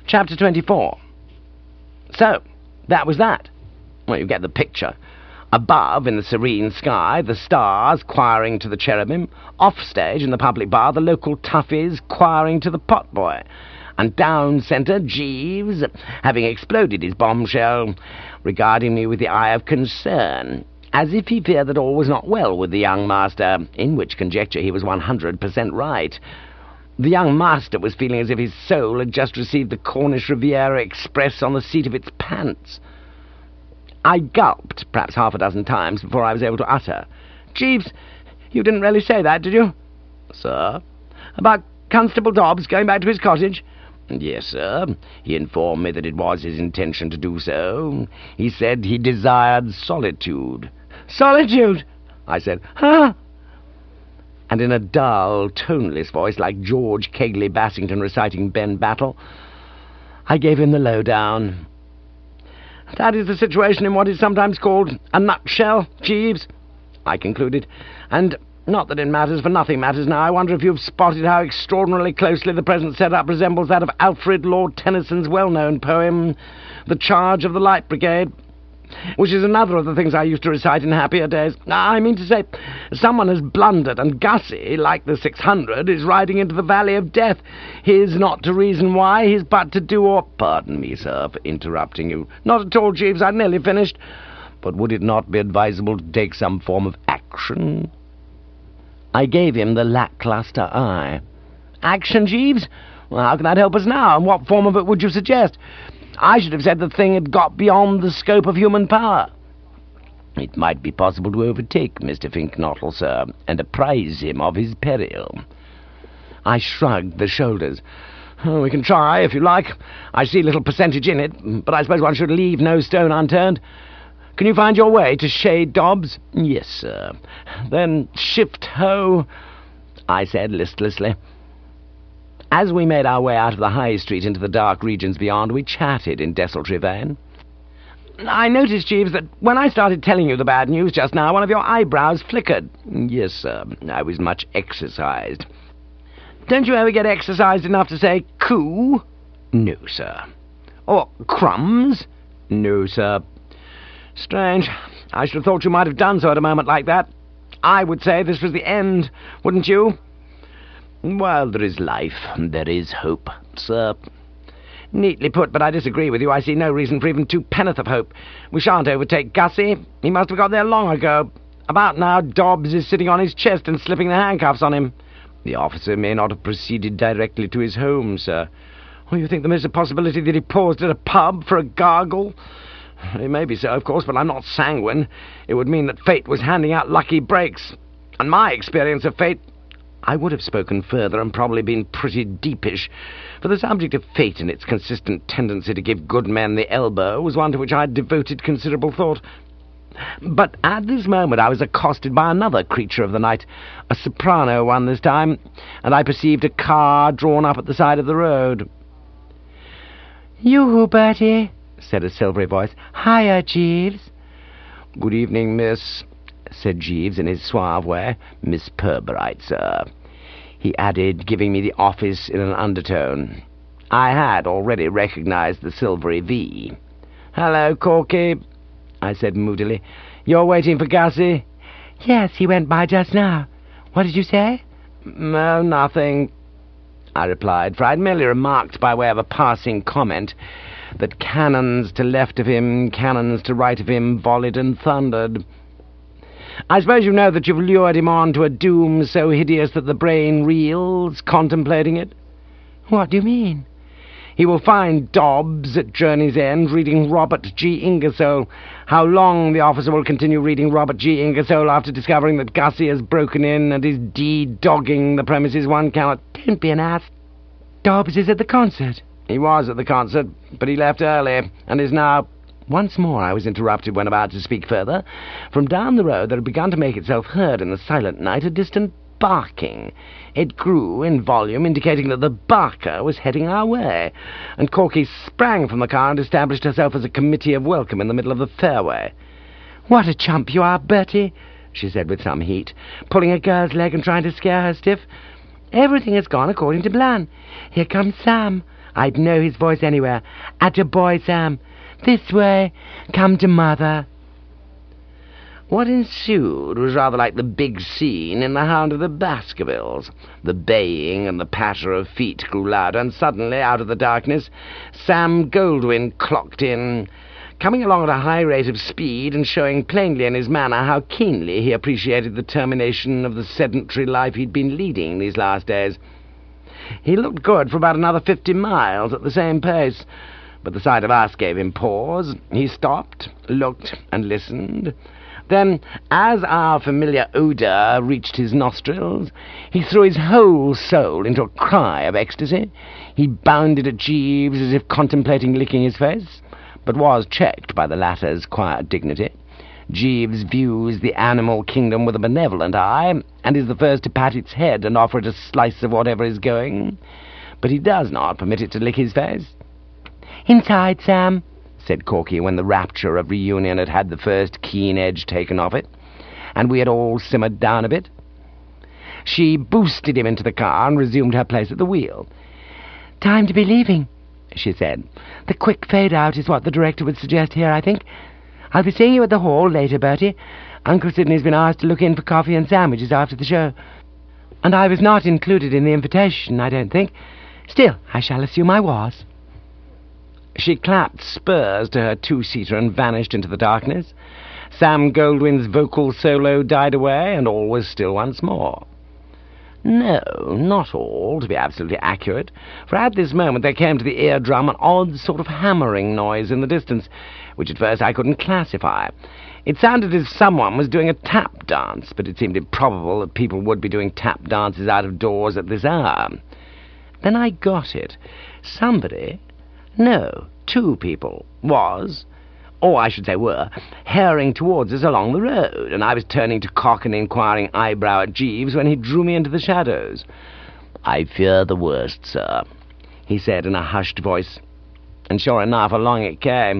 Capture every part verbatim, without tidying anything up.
Chapter twenty-four. So, that was that. Well, you get the picture. Above, in the serene sky, the stars choiring to the cherubim. Off-stage, in the public bar, the local toughies choiring to the potboy. And down centre, Jeeves, having exploded his bombshell, regarding me with the eye of concern, as if he feared that all was not well with the young master, in which conjecture he was one hundred percent right. The young master was feeling as if his soul had just received the Cornish Riviera Express on the seat of its pants. I gulped perhaps half a dozen times before I was able to utter. "Jeeves, you didn't really say that, did you?" "Sir?" "About Constable Dobbs going back to his cottage?" "Yes, sir. He informed me that it was his intention to do so. He said he desired solitude." "Solitude?" I said. "Huh?" And in a dull, toneless voice, like George Kegley Bassington reciting Ben Battle, I gave him the lowdown. "That is the situation in what is sometimes called a nutshell, Jeeves," I concluded. "And not that it matters, for nothing matters now. I wonder if you've spotted how extraordinarily closely the present set-up resembles that of Alfred Lord Tennyson's well-known poem, The Charge of the Light Brigade, which is another of the things I used to recite in happier days. I mean to say, someone has blundered, and Gussie, like the six hundred, is riding into the valley of death. He's not to reason why, he's but to do or—" "Pardon me, sir, for interrupting you." "Not at all, Jeeves, I'd nearly finished." "But would it not be advisable to take some form of action?" I gave him the lacklustre eye. "Action, Jeeves? Well, how can that help us now, and what form of it would you suggest? I should have said the thing had got beyond the scope of human power." "It might be possible to overtake Mister Finknottle, sir, and apprise him of his peril." I shrugged the shoulders. "Oh, we can try, if you like. I see little percentage in it, but I suppose one should leave no stone unturned. Can you find your way to Shade Dobbs?" "Yes, sir." "Then shift ho," I said listlessly. As we made our way out of the High Street into the dark regions beyond, we chatted in desultory vein. "I noticed, Jeeves, that when I started telling you the bad news just now, one of your eyebrows flickered." "Yes, sir. I was much exercised." "Don't you ever get exercised enough to say coo?" "No, sir." "Or crumbs?" "No, sir." "Strange. I should have thought you might have done so at a moment like that. I would say this was the end, wouldn't you?" "While there is life, there is hope, sir." "Neatly put, but I disagree with you. I see no reason for even two penn'orth of hope. We shan't overtake Gussie. He must have got there long ago. About now, Dobbs is sitting on his chest and slipping the handcuffs on him." "The officer may not have proceeded directly to his home, sir." "Oh, you think there is a possibility that he paused at a pub for a gargle?" "It may be so, of course, but I'm not sanguine. It would mean that fate was handing out lucky breaks. And my experience of fate—" I would have spoken further and probably been pretty deepish, for the subject of fate and its consistent tendency to give good men the elbow was one to which I had devoted considerable thought. But at this moment I was accosted by another creature of the night, a soprano one this time, and I perceived a car drawn up at the side of the road. "Yoo-hoo, Bertie," said a silvery voice. "Hiya, Jeeves." "Good evening, miss," said Jeeves in his suave way. "Miss Pirbright, sir," he added, giving me the office in an undertone. I had already recognized the silvery V. "Hello, Corky," I said moodily. "You're waiting for Gussie?" "Yes, he went by just now. What did you say?" "No, nothing," I replied, for I had merely remarked by way of a passing comment that cannons to left of him, cannons to right of him, volleyed and thundered. "I suppose you know that you've lured him on to a doom so hideous that the brain reels, contemplating it?" "What do you mean?" "He will find Dobbs at Journey's End reading Robert G. Ingersoll. How long the officer will continue reading Robert G. Ingersoll after discovering that Gussie has broken in and is de-dogging the premises one cannot—" "Don't be an ass. Dobbs is at the concert." "He was at the concert, but he left early, and is now—" Once more I was interrupted when about to speak further. From down the road there had begun to make itself heard in the silent night a distant barking. It grew in volume, indicating that the barker was heading our way, and Corky sprang from the car and established herself as a committee of welcome in the middle of the fairway. "What a chump you are, Bertie," she said with some heat, "pulling a girl's leg and trying to scare her stiff. Everything has gone according to plan. Here comes Sam. I'd know his voice anywhere. Atta boy, Sam. This way. Come to Mother. What ensued was rather like the big scene in The Hound of the Baskervilles. The baying and the patter of feet grew louder, and suddenly, out of the darkness, Sam Goldwyn clocked in, coming along at a high rate of speed and showing plainly in his manner how keenly he appreciated the termination of the sedentary life he'd been leading these last days. He looked good for about another fifty miles at the same pace, but the sight of us gave him pause. He stopped, looked, and listened. Then, as our familiar odour reached his nostrils, he threw his whole soul into a cry of ecstasy. He bounded at Jeeves as if contemplating licking his face, but was checked by the latter's quiet dignity. Jeeves views the animal kingdom with a benevolent eye, and is the first to pat its head and offer it a slice of whatever is going, but he does not permit it to lick his face. "Inside, Sam," said Corky, when the rapture of reunion had had the first keen edge taken off it, and we had all simmered down a bit. She boosted him into the car and resumed her place at the wheel. "Time to be leaving," she said. "The quick fade-out is what the director would suggest here, I think. I'll be seeing you at the hall later, Bertie. Uncle Sidney's been asked to look in for coffee and sandwiches after the show, and I was not included in the invitation, I don't think. Still, I shall assume I was." She clapped spurs to her two-seater and vanished into the darkness. Sam Goldwyn's vocal solo died away, and all was still once more. No, not all, to be absolutely accurate, for at this moment there came to the eardrum an odd sort of hammering noise in the distance, which at first I couldn't classify. It sounded as if someone was doing a tap dance, but it seemed improbable that people would be doing tap dances out of doors at this hour. Then I got it. Somebody... No, two people, was, or I should say were, herring towards us along the road, and I was turning to cock an inquiring eyebrow at Jeeves when he drew me into the shadows. "I fear the worst, sir," he said in a hushed voice, and sure enough, along it came.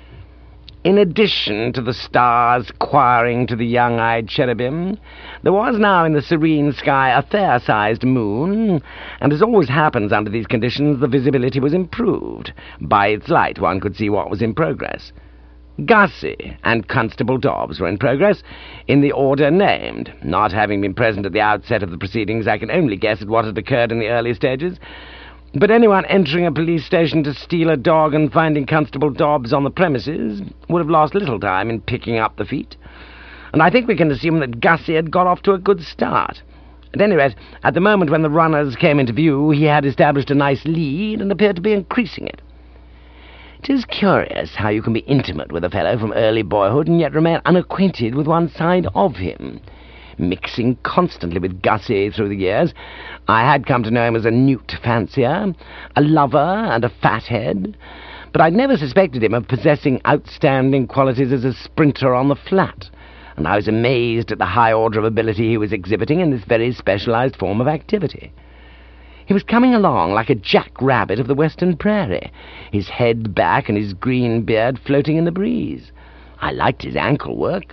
In addition to the stars choiring to the young-eyed cherubim, there was now in the serene sky a fair-sized moon, and as always happens under these conditions, the visibility was improved. By its light one could see what was in progress. Gussie and Constable Dobbs were in progress, in the order named. Not having been present at the outset of the proceedings, I can only guess at what had occurred in the early stages. But anyone entering a police station to steal a dog and finding Constable Dobbs on the premises would have lost little time in picking up the feat, and I think we can assume that Gussie had got off to a good start. At any rate, at the moment when the runners came into view, he had established a nice lead and appeared to be increasing it. It is curious how you can be intimate with a fellow from early boyhood and yet remain unacquainted with one side of him. Mixing constantly with Gussie through the years, I had come to know him as a newt fancier, a lover, and a fathead, but I'd never suspected him of possessing outstanding qualities as a sprinter on the flat, and I was amazed at the high order of ability he was exhibiting in this very specialized form of activity. He was coming along like a jack-rabbit of the western prairie, his head back and his green beard floating in the breeze. I liked his ankle work.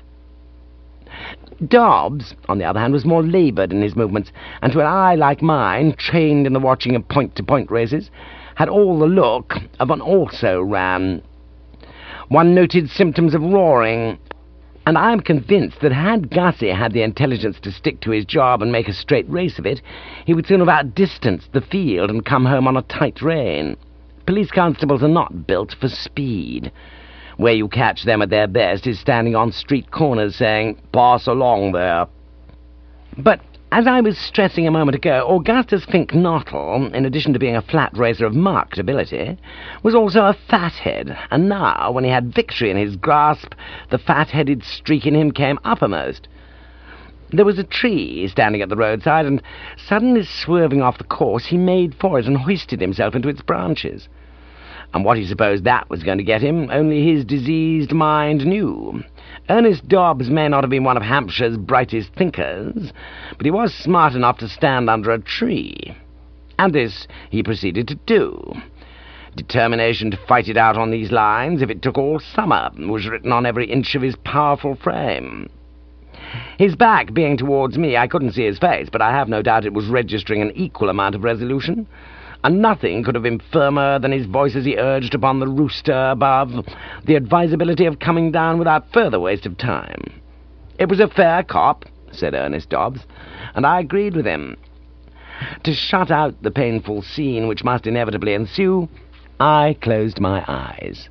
Dobbs, on the other hand, was more laboured in his movements, and to an eye like mine, trained in the watching of point-to-point races, had all the look of an also-ran. One noted symptoms of roaring, and I am convinced that had Gussie had the intelligence to stick to his job and make a straight race of it, he would soon have outdistanced the field and come home on a tight rein. Police constables are not built for speed. Where you catch them at their best is standing on street corners saying, "Pass along there." But, as I was stressing a moment ago, Augustus Fink Nottle, in addition to being a flat racer of marked ability, was also a fathead, and now, when he had victory in his grasp, the fat-headed streak in him came uppermost. There was a tree standing at the roadside, and suddenly swerving off the course, he made for it and hoisted himself into its branches. And what he supposed that was going to get him, only his diseased mind knew. Ernest Dobbs may not have been one of Hampshire's brightest thinkers, but he was smart enough to stand under a tree. And this he proceeded to do. Determination to fight it out on these lines, if it took all summer, was written on every inch of his powerful frame. His back being towards me, I couldn't see his face, but I have no doubt it was registering an equal amount of resolution, and nothing could have been firmer than his voice as he urged upon the rooster above the advisability of coming down without further waste of time. It was a fair cop, said Ernest Dobbs, and I agreed with him. To shut out the painful scene which must inevitably ensue, I closed my eyes.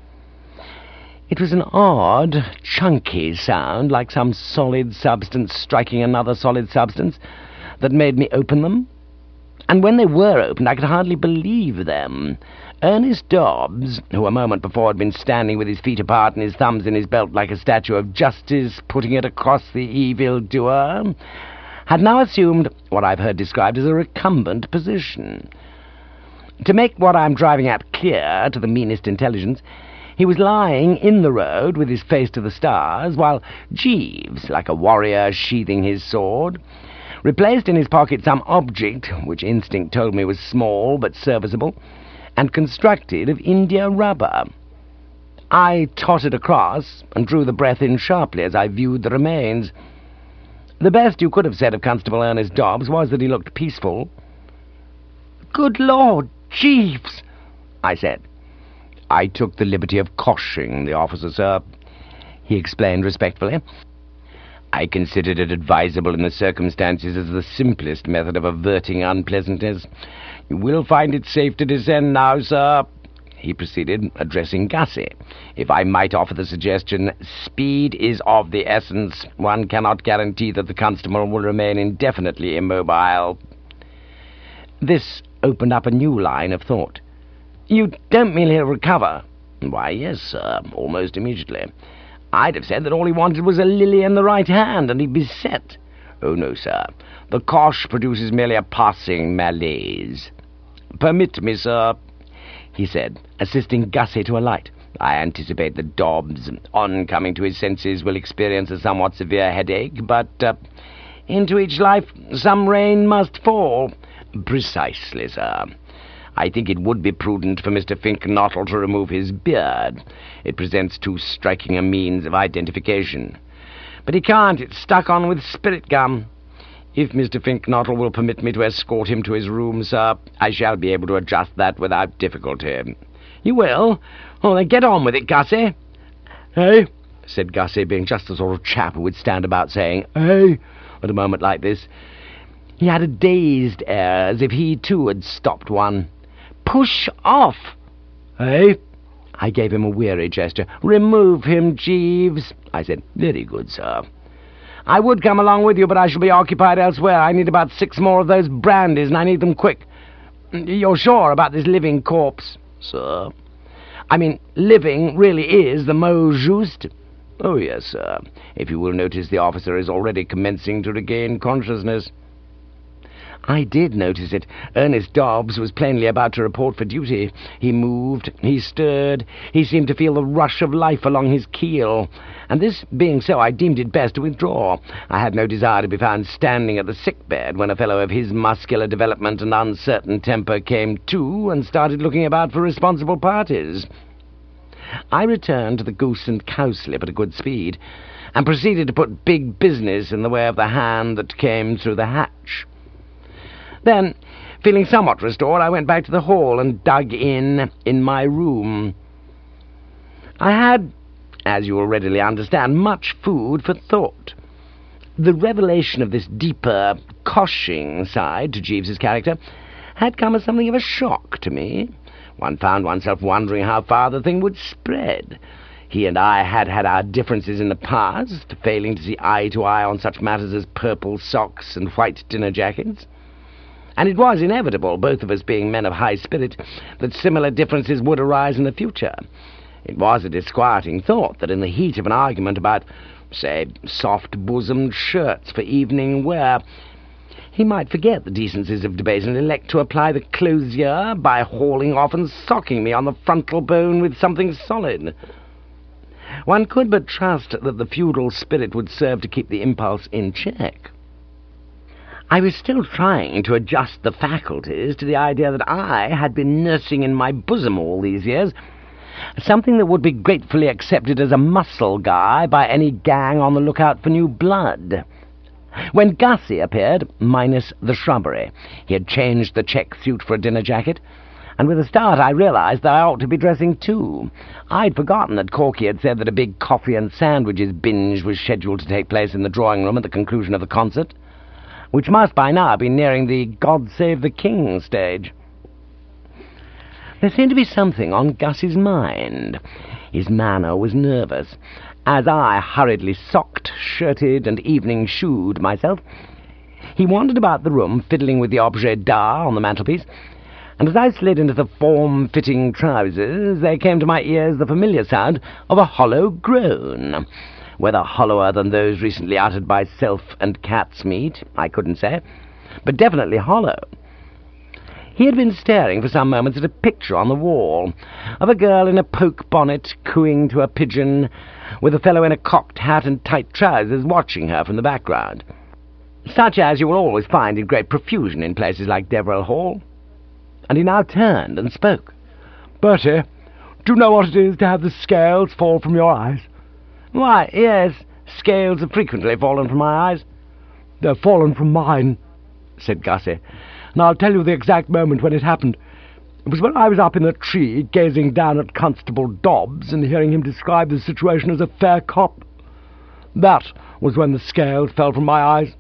It was an odd, chunky sound, like some solid substance striking another solid substance, that made me open them. And when they were opened, I could hardly believe them. Ernest Dobbs, who a moment before had been standing with his feet apart and his thumbs in his belt like a statue of justice putting it across the evil-doer, had now assumed what I've heard described as a recumbent position. To make what I'm driving at clear to the meanest intelligence, he was lying in the road with his face to the stars, while Jeeves, like a warrior sheathing his sword, replaced in his pocket some object which instinct told me was small but serviceable, and constructed of India rubber. I tottered across and drew the breath in sharply as I viewed the remains. The best you could have said of Constable Ernest Dobbs was that he looked peaceful. "Good Lord, Jeeves!" I said. "I took the liberty of cautioning the officer, sir," he explained respectfully. "I considered it advisable in the circumstances as the simplest method of averting unpleasantness. You will find it safe to descend now, sir," he proceeded, addressing Gussie. "If I might offer the suggestion, speed is of the essence. One cannot guarantee that the constable will remain indefinitely immobile." This opened up a new line of thought. "You don't mean he'll recover?" "Why, yes, sir, almost immediately. I'd have said that all he wanted was a lily in the right hand, and he'd be set. Oh, no, sir. The cosh produces merely a passing malaise. Permit me, sir," he said, assisting Gussie to alight. "I anticipate that Dobbs, on coming to his senses, will experience a somewhat severe headache, but uh, into each life some rain must fall." "Precisely, sir. I think it would be prudent for Mister Finknottle to remove his beard. It presents too striking a means of identification." "But he can't. It's stuck on with spirit gum." "If Mister Finknottle will permit me to escort him to his room, sir, I shall be able to adjust that without difficulty." "You will? Oh, then get on with it, Gussie." "Eh?" said Gussie, being just the sort of chap who would stand about saying "eh" at a moment like this. He had a dazed air, as if he too had stopped one. "Push off." "Eh?" I gave him a weary gesture. "Remove him, Jeeves," I said. "Very good, sir." "I would come along with you, but I shall be occupied elsewhere. I need about six more of those brandies, and I need them quick." "You're sure about this living corpse?" "Sir?" "I mean, living really is the mot juste?" "Oh, yes, sir. If you will notice, the officer is already commencing to regain consciousness." I did notice it. Ernest Dobbs was plainly about to report for duty. He moved, he stirred, he seemed to feel the rush of life along his keel, and this being so, I deemed it best to withdraw. I had no desire to be found standing at the sick-bed when a fellow of his muscular development and uncertain temper came to and started looking about for responsible parties. I returned to the Goose and Cowslip at a good speed, and proceeded to put big business in the way of the hand that came through the hatch. Then, feeling somewhat restored, I went back to the hall and dug in in my room. I had, as you will readily understand, much food for thought. The revelation of this deeper, coshing side to Jeeves's character had come as something of a shock to me. One found oneself wondering how far the thing would spread. He and I had had our differences in the past, failing to see eye to eye on such matters as purple socks and white dinner jackets. And it was inevitable, both of us being men of high spirit, that similar differences would arise in the future. It was a disquieting thought that in the heat of an argument about, say, soft-bosomed shirts for evening wear, he might forget the decencies of debate and elect to apply the closier by hauling off and socking me on the frontal bone with something solid. One could but trust that the feudal spirit would serve to keep the impulse in check. I was still trying to adjust the faculties to the idea that I had been nursing in my bosom all these years, something that would be gratefully accepted as a muscle guy by any gang on the lookout for new blood. When Gussie appeared, minus the shrubbery, he had changed the check suit for a dinner jacket, and with a start I realized that I ought to be dressing too. I'd forgotten that Corky had said that a big coffee and sandwiches binge was scheduled to take place in the drawing room at the conclusion of the concert, which must by now be nearing the God Save the King stage. There seemed to be something on Gussie's mind. His manner was nervous. As I hurriedly socked, shirted, and evening-shoed myself, he wandered about the room, fiddling with the objet d'art on the mantelpiece, and as I slid into the form-fitting trousers, there came to my ears the familiar sound of a hollow groan. Whether hollower than those recently uttered by Self and Cat's Meat, I couldn't say, but definitely hollow. He had been staring for some moments at a picture on the wall, of a girl in a poke bonnet cooing to a pigeon, with a fellow in a cocked hat and tight trousers watching her from the background, such as you will always find in great profusion in places like Deverell Hall. And he now turned and spoke. "Bertie, do you know what it is to have the scales fall from your eyes?" "Why, yes, scales have frequently fallen from my eyes." "They've fallen from mine," said Gussie, "and I'll tell you the exact moment when it happened. It was when I was up in the tree, gazing down at Constable Dobbs and hearing him describe the situation as a fair cop. That was when the scales fell from my eyes."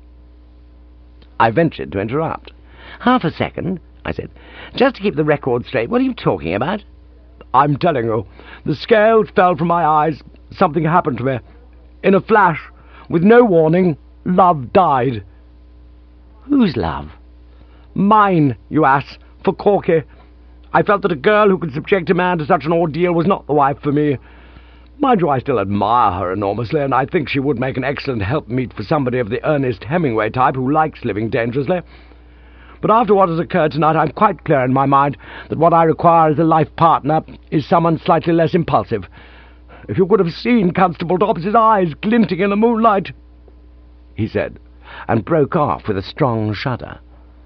I ventured to interrupt. "Half a second," I said. "Just to keep the record straight, what are you talking about?" "I'm telling you. The scales fell from my eyes. Something happened to me. In a flash, with no warning, love died." "Whose love?" "Mine, you ass, for Corky. I felt that a girl who could subject a man to such an ordeal was not the wife for me. Mind you, I still admire her enormously, and I think she would make an excellent helpmeet for somebody of the Ernest Hemingway type who likes living dangerously. But after what has occurred tonight, I'm quite clear in my mind that what I require as a life partner is someone slightly less impulsive. If you could have seen Constable Dobbs's eyes glinting in the moonlight," he said, and broke off with a strong shudder.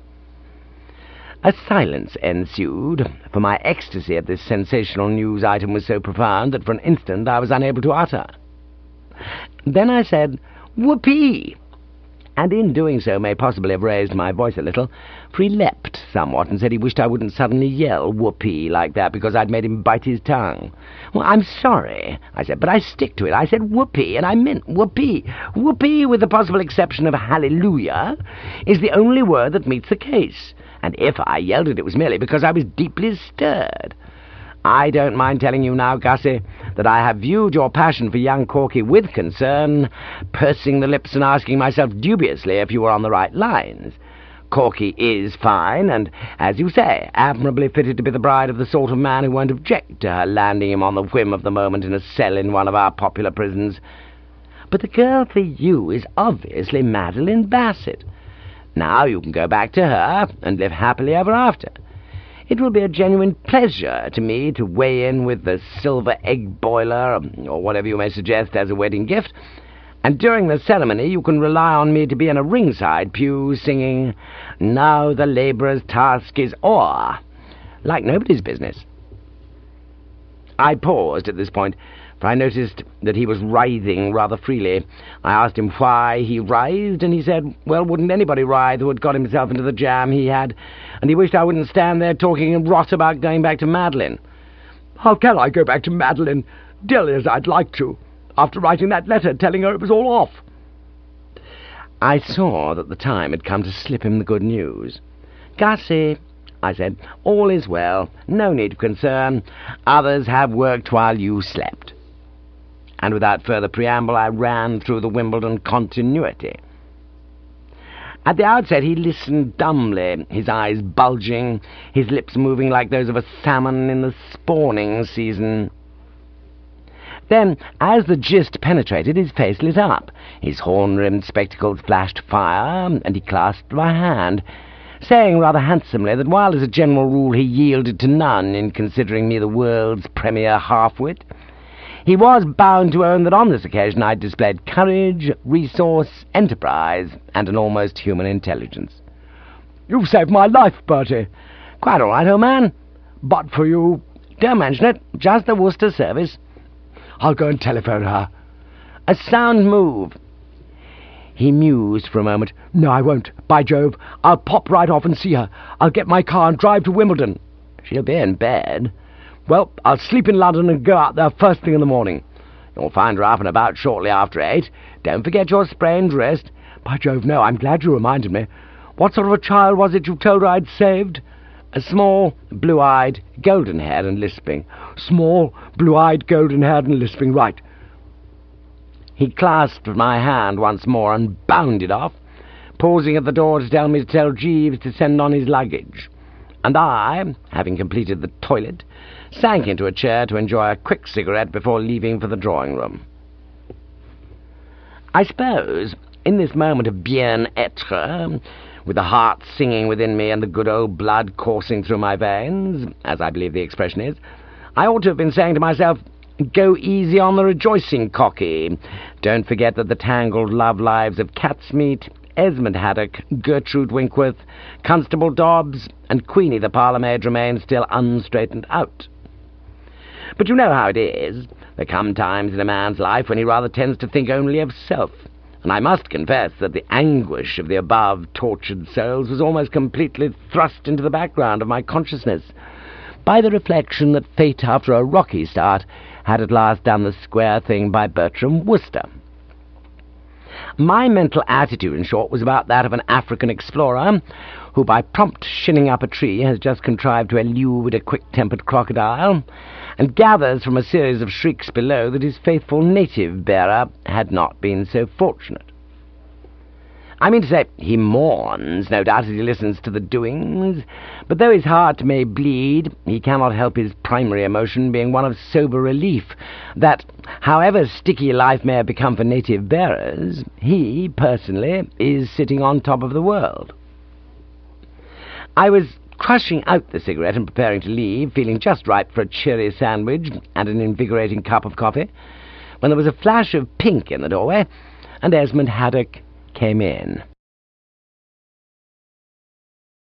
A silence ensued, for my ecstasy at this sensational news item was so profound that for an instant I was unable to utter. Then I said, "Whoopee!" and in doing so may possibly have raised my voice a little, for he leapt somewhat and said he wished I wouldn't suddenly yell whoopee like that because I'd made him bite his tongue. "Well, I'm sorry," I said, "but I stick to it. I said whoopee, and I meant whoopee. Whoopee, with the possible exception of hallelujah, is the only word that meets the case, and if I yelled it, it was merely because I was deeply stirred. I don't mind telling you now, Gussie, that I have viewed your passion for young Corky with concern, pursing the lips and asking myself dubiously if you were on the right lines. Corky is fine, and, as you say, admirably fitted to be the bride of the sort of man who won't object to her landing him on the whim of the moment in a cell in one of our popular prisons. But the girl for you is obviously Madeline Bassett. Now you can go back to her and live happily ever after. It will be a genuine pleasure to me to weigh in with the silver egg boiler, or whatever you may suggest as a wedding gift, and during the ceremony you can rely on me to be in a ringside pew singing, 'Now the labourer's task is o'er,' like nobody's business." I paused at this point, for I noticed that he was writhing rather freely. I asked him why he writhed, and he said, well, wouldn't anybody writhe who had got himself into the jam he had, and he wished I wouldn't stand there talking rot about going back to Madeline. "How can I go back to Madeline, dearly as I'd like to, after writing that letter telling her it was all off?" I saw that the time had come to slip him the good news. "Gussie," I said, "all is well. No need of concern. Others have worked while you slept." And without further preamble I ran through the Wimbledon continuity. At the outset he listened dumbly, his eyes bulging, his lips moving like those of a salmon in the spawning season. Then, as the gist penetrated, his face lit up, his horn-rimmed spectacles flashed fire, and he clasped my hand, saying rather handsomely that while as a general rule he yielded to none in considering me the world's premier half-wit, he was bound to own that on this occasion I'd displayed courage, resource, enterprise, and an almost human intelligence. "You've saved my life, Bertie." "Quite all right, old man." "But for you..." Don't mention it. Just the Worcester service. I'll go and telephone her. A sound move. He mused for a moment. No, I won't. By Jove, I'll pop right off and see her. I'll get my car and drive to Wimbledon. She'll be in bed. Well, I'll sleep in London and go out there first thing in the morning. You'll find her up and about shortly after eight. Don't forget your sprained wrist. By Jove, no, I'm glad you reminded me. What sort of a child was it you told her I'd saved? A small, blue-eyed, golden-haired and lisping. Small, blue-eyed, golden-haired and lisping, right. He clasped my hand once more and bounded off, pausing at the door to tell me to tell Jeeves to send on his luggage. And I, having completed the toilet, sank into a chair to enjoy a quick cigarette before leaving for the drawing-room. I suppose, in this moment of bien-être, with the heart singing within me and the good old blood coursing through my veins, as I believe the expression is, I ought to have been saying to myself, go easy on the rejoicing, cocky. Don't forget that the tangled love lives of Catsmeet, Esmond Haddock, Gertrude Winkworth, Constable Dobbs, and Queenie the parlour-maid remain still unstraightened out. But you know how it is. There come times in a man's life when he rather tends to think only of self, and I must confess that the anguish of the above tortured souls was almost completely thrust into the background of my consciousness by the reflection that fate, after a rocky start, had at last done the square thing by Bertram Wooster. My mental attitude, in short, was about that of an African explorer who, by prompt shinning up a tree, has just contrived to elude a quick-tempered crocodile, and gathers from a series of shrieks below that his faithful native bearer had not been so fortunate. I mean to say, he mourns, no doubt, as he listens to the doings, but though his heart may bleed, he cannot help his primary emotion being one of sober relief that, however sticky life may have become for native bearers, he, personally, is sitting on top of the world. I was crushing out the cigarette and preparing to leave, feeling just ripe for a cheery sandwich and an invigorating cup of coffee, when there was a flash of pink in the doorway, and Esmond Haddock came in.